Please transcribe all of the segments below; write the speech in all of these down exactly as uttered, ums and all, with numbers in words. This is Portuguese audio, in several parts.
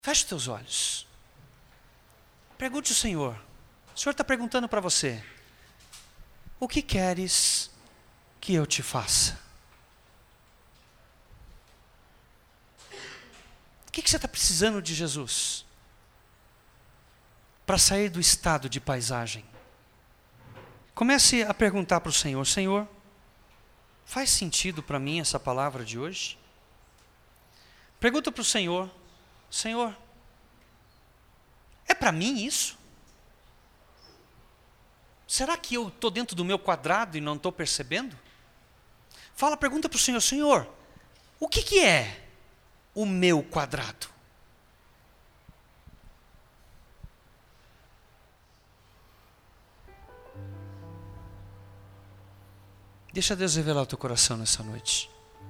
Feche os teus olhos. Pergunte ao Senhor. O Senhor está perguntando para você: o que queres que eu te faça? O que, que você está precisando de Jesus para sair do estado de paisagem? Comece a perguntar para o Senhor: Senhor, faz sentido para mim essa palavra de hoje? Pergunta para o Senhor: Senhor, é para mim isso? Será que eu estou dentro do meu quadrado e não estou percebendo? Fala, pergunta para o Senhor: Senhor, o que, que é o meu quadrado? Deixa Deus revelar o teu coração nessa noite.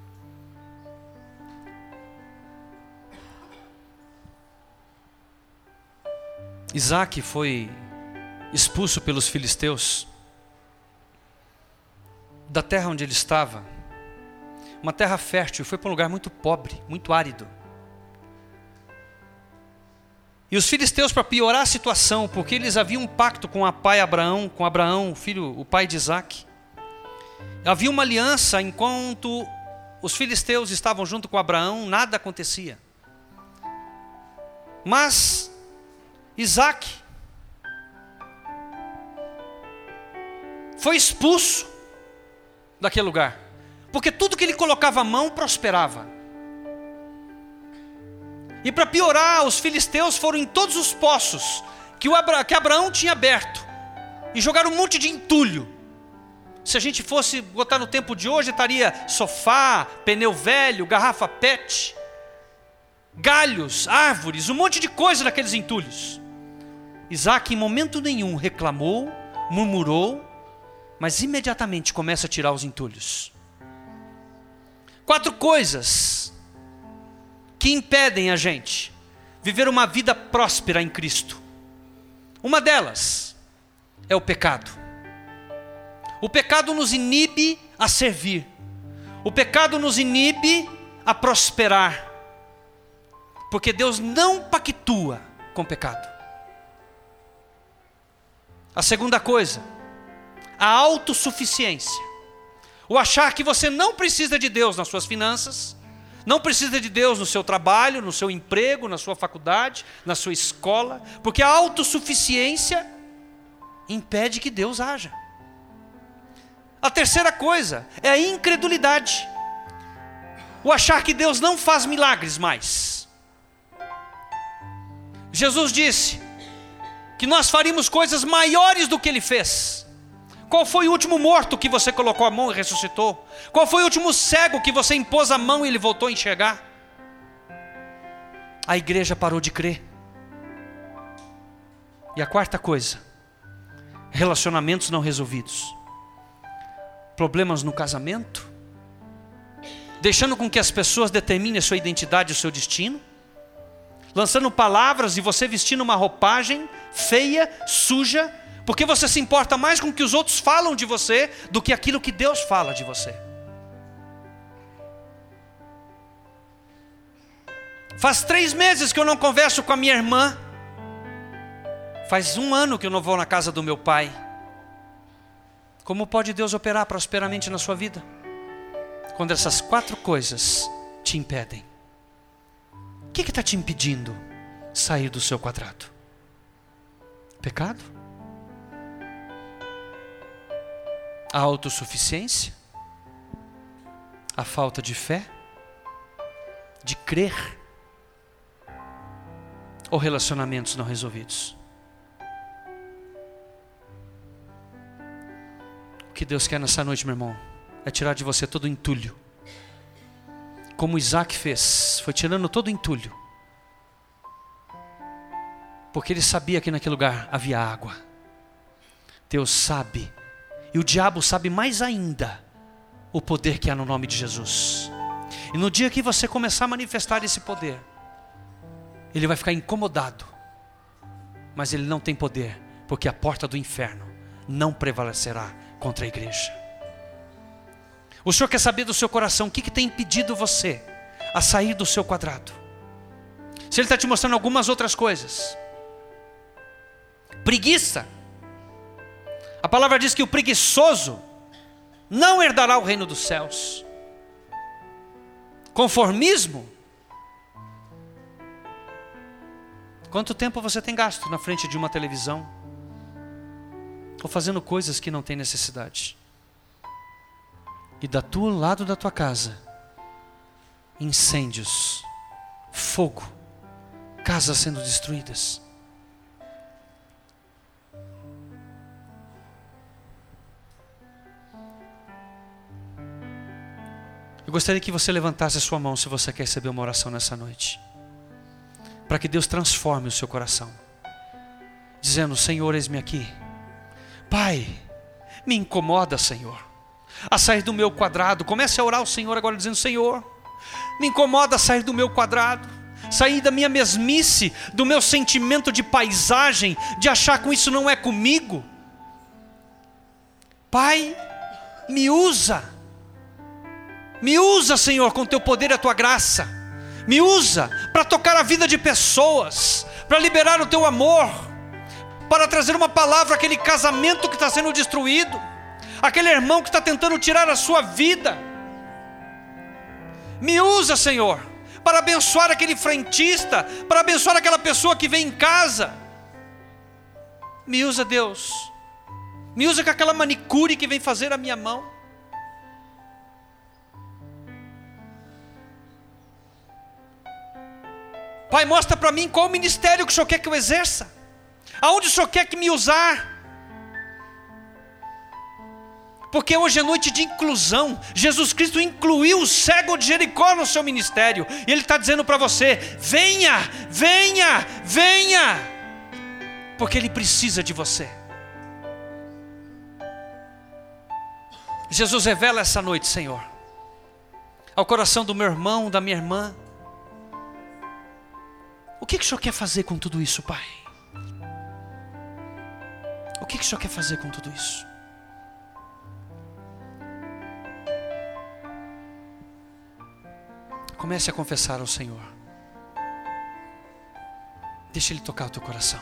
Isaac foi expulso pelos filisteus da terra onde ele estava, uma terra fértil, foi para um lugar muito pobre, muito árido. E os filisteus, para piorar a situação, porque eles haviam um pacto com o pai Abraão, com Abraão, o filho, o pai de Isaac. Havia uma aliança. Enquanto os filisteus estavam junto com Abraão, nada acontecia. Mas Isaac foi expulso daquele lugar, porque tudo que ele colocava a mão prosperava. E para piorar, os filisteus foram em todos os poços que, o Abra, que Abraão tinha aberto e jogaram um monte de entulho. Se a gente fosse botar no tempo de hoje, estaria sofá, pneu velho, garrafa pet, galhos, árvores, um monte de coisa naqueles entulhos. Isaac em momento nenhum reclamou, murmurou, mas imediatamente começa a tirar os entulhos. Quatro coisas que impedem a gente viver uma vida próspera em Cristo. Uma delas é o pecado. O pecado nos inibe a servir. O pecado nos inibe a prosperar. Porque Deus não pactua com pecado. A segunda coisa, a autossuficiência. O achar que você não precisa de Deus nas suas finanças, não precisa de Deus no seu trabalho, no seu emprego, na sua faculdade, na sua escola, porque a autossuficiência impede que Deus haja. A terceira coisa é a incredulidade. O achar que Deus não faz milagres mais. Jesus disse que nós faríamos coisas maiores do que Ele fez. Qual foi o último morto que você colocou a mão e ressuscitou? Qual foi o último cego que você impôs a mão e ele voltou a enxergar? A igreja parou de crer. E a quarta coisa, relacionamentos não resolvidos. Problemas no casamento, deixando com que as pessoas determinem a sua identidade e o seu destino, lançando palavras e você vestindo uma roupagem feia, suja, porque você se importa mais com o que os outros falam de você do que aquilo que Deus fala de você. Faz três meses que eu não converso com a minha irmã. Faz um ano que eu não vou na casa do meu pai. Como pode Deus operar prosperamente na sua vida? Quando essas quatro coisas te impedem. O que está te impedindo sair do seu quadrado? Pecado? A autossuficiência? A falta de fé? De crer? Ou relacionamentos não resolvidos? O que Deus quer nessa noite, meu irmão, é tirar de você todo o entulho. Como Isaac fez, foi tirando todo o entulho. Porque ele sabia que naquele lugar havia água. Deus sabe, e o diabo sabe mais ainda, o poder que há no nome de Jesus. E no dia que você começar a manifestar esse poder, ele vai ficar incomodado. Mas ele não tem poder, porque a porta do inferno não prevalecerá contra a igreja. O Senhor quer saber do seu coração o que, que tem impedido você a sair do seu quadrado. se Ele está te mostrando algumas outras coisas. Preguiça. A palavra diz que o preguiçoso não herdará o reino dos céus. Conformismo. Quanto tempo você tem gasto na frente de uma televisão? Ou fazendo coisas que não tem necessidade? E da tua lado da tua casa, incêndios, fogo, casas sendo destruídas. Eu gostaria que você levantasse a sua mão se você quer receber uma oração nessa noite, para que Deus transforme o seu coração, dizendo: Senhor, eis-me aqui. Pai, me incomoda, Senhor, a sair do meu quadrado. Comece a orar ao Senhor agora, dizendo: Senhor, me incomoda a sair do meu quadrado, sair da minha mesmice, do meu sentimento de paisagem, de achar que isso não é comigo. Pai, me usa, me usa, Senhor, com teu poder e a tua graça. Me usa para tocar a vida de pessoas, para liberar o teu amor, para trazer uma palavra àquele casamento que está sendo destruído, aquele irmão que está tentando tirar a sua vida. Me usa, Senhor, para abençoar aquele frentista, para abençoar aquela pessoa que vem em casa. Me usa, Deus, me usa com aquela manicure que vem fazer a minha mão. Pai, mostra para mim qual o ministério que o Senhor quer que eu exerça, aonde o Senhor quer que me usar. Porque hoje é noite de inclusão. Jesus Cristo incluiu o cego de Jericó no seu ministério, e Ele está dizendo para você: venha, venha, venha, porque Ele precisa de você. Jesus, revela essa noite, Senhor, ao coração do meu irmão, da minha irmã, o que, que o Senhor quer fazer com tudo isso, Pai? O que, que o Senhor quer fazer com tudo isso? Comece a confessar ao Senhor. Deixa Ele tocar o teu coração.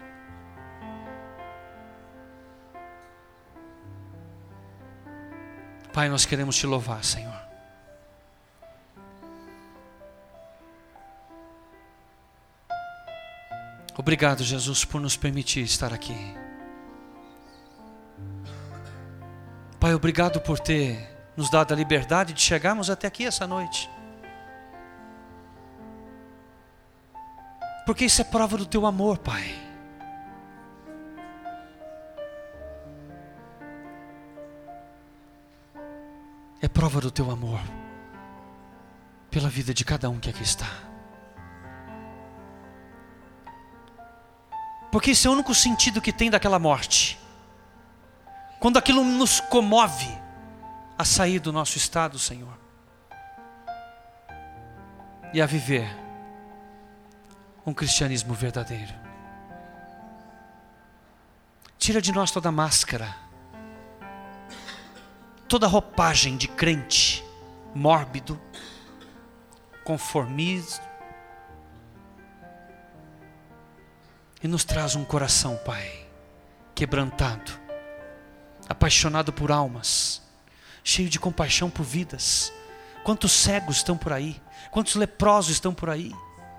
Pai, nós queremos te louvar, Senhor. Obrigado, Jesus, por nos permitir estar aqui. Pai, obrigado por ter nos dado a liberdade de chegarmos até aqui essa noite. Porque isso é prova do teu amor, Pai. É prova do teu amor pela vida de cada um que aqui está. Porque esse é o único sentido que tem daquela morte. Quando aquilo nos comove a sair do nosso estado, Senhor, e a viver um cristianismo verdadeiro. Tira de nós toda máscara, toda roupagem de crente mórbido, conformismo, e nos traz um coração, Pai, quebrantado, apaixonado por almas, cheio de compaixão por vidas. Quantos cegos estão por aí, quantos leprosos estão por aí,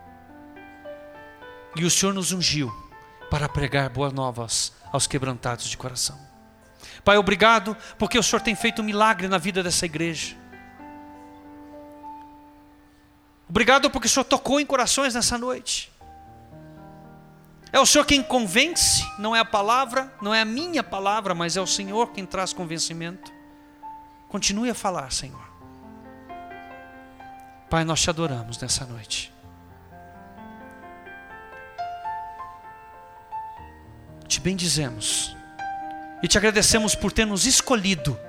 e o Senhor nos ungiu para pregar boas novas aos quebrantados de coração. Pai, obrigado, porque o Senhor tem feito um milagre na vida dessa igreja. Obrigado porque o Senhor tocou em corações nessa noite. É o Senhor quem convence, não é a palavra, não é a minha palavra, mas é o Senhor quem traz convencimento. Continue a falar, Senhor. Pai, nós te adoramos nessa noite. Te bendizemos e te agradecemos por ter nos escolhido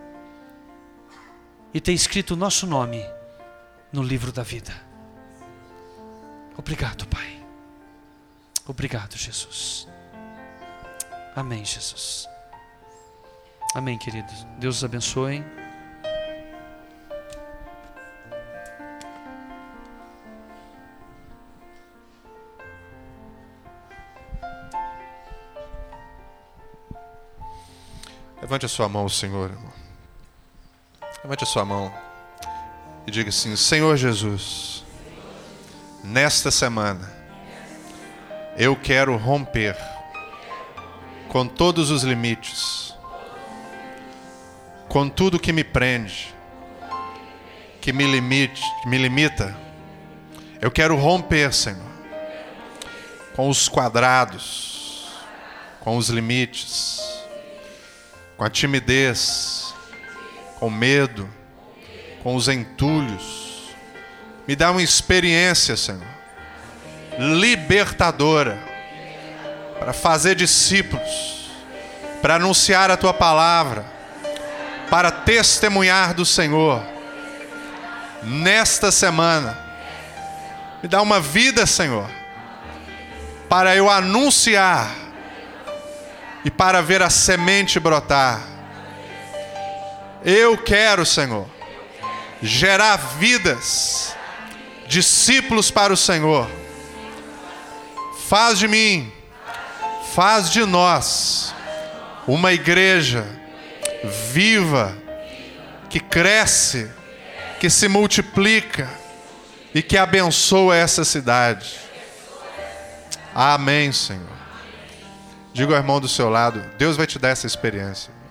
e ter escrito o nosso nome no livro da vida. Obrigado, Pai. Obrigado, Jesus. Amém, Jesus. Amém, queridos. Deus os abençoe. Levante a sua mão, Senhor, irmão. Levante a sua mão e diga assim: Senhor Jesus, nesta semana eu quero romper com todos os limites, com tudo que me prende, que me limite, que me limita. Eu quero romper, Senhor, com os quadrados, com os limites, com a timidez, com o medo, com os entulhos. Me dá uma experiência, Senhor, libertadora, para fazer discípulos, para anunciar a Tua palavra, para testemunhar do Senhor. Nesta semana, me dá uma vida, Senhor, para eu anunciar e para ver a semente brotar. Eu quero, Senhor, gerar vidas, discípulos para o Senhor. Faz de mim, faz de nós uma igreja viva, que cresce, que se multiplica e que abençoa essa cidade. Amém, Senhor. Diga ao irmão do seu lado: Deus vai te dar essa experiência.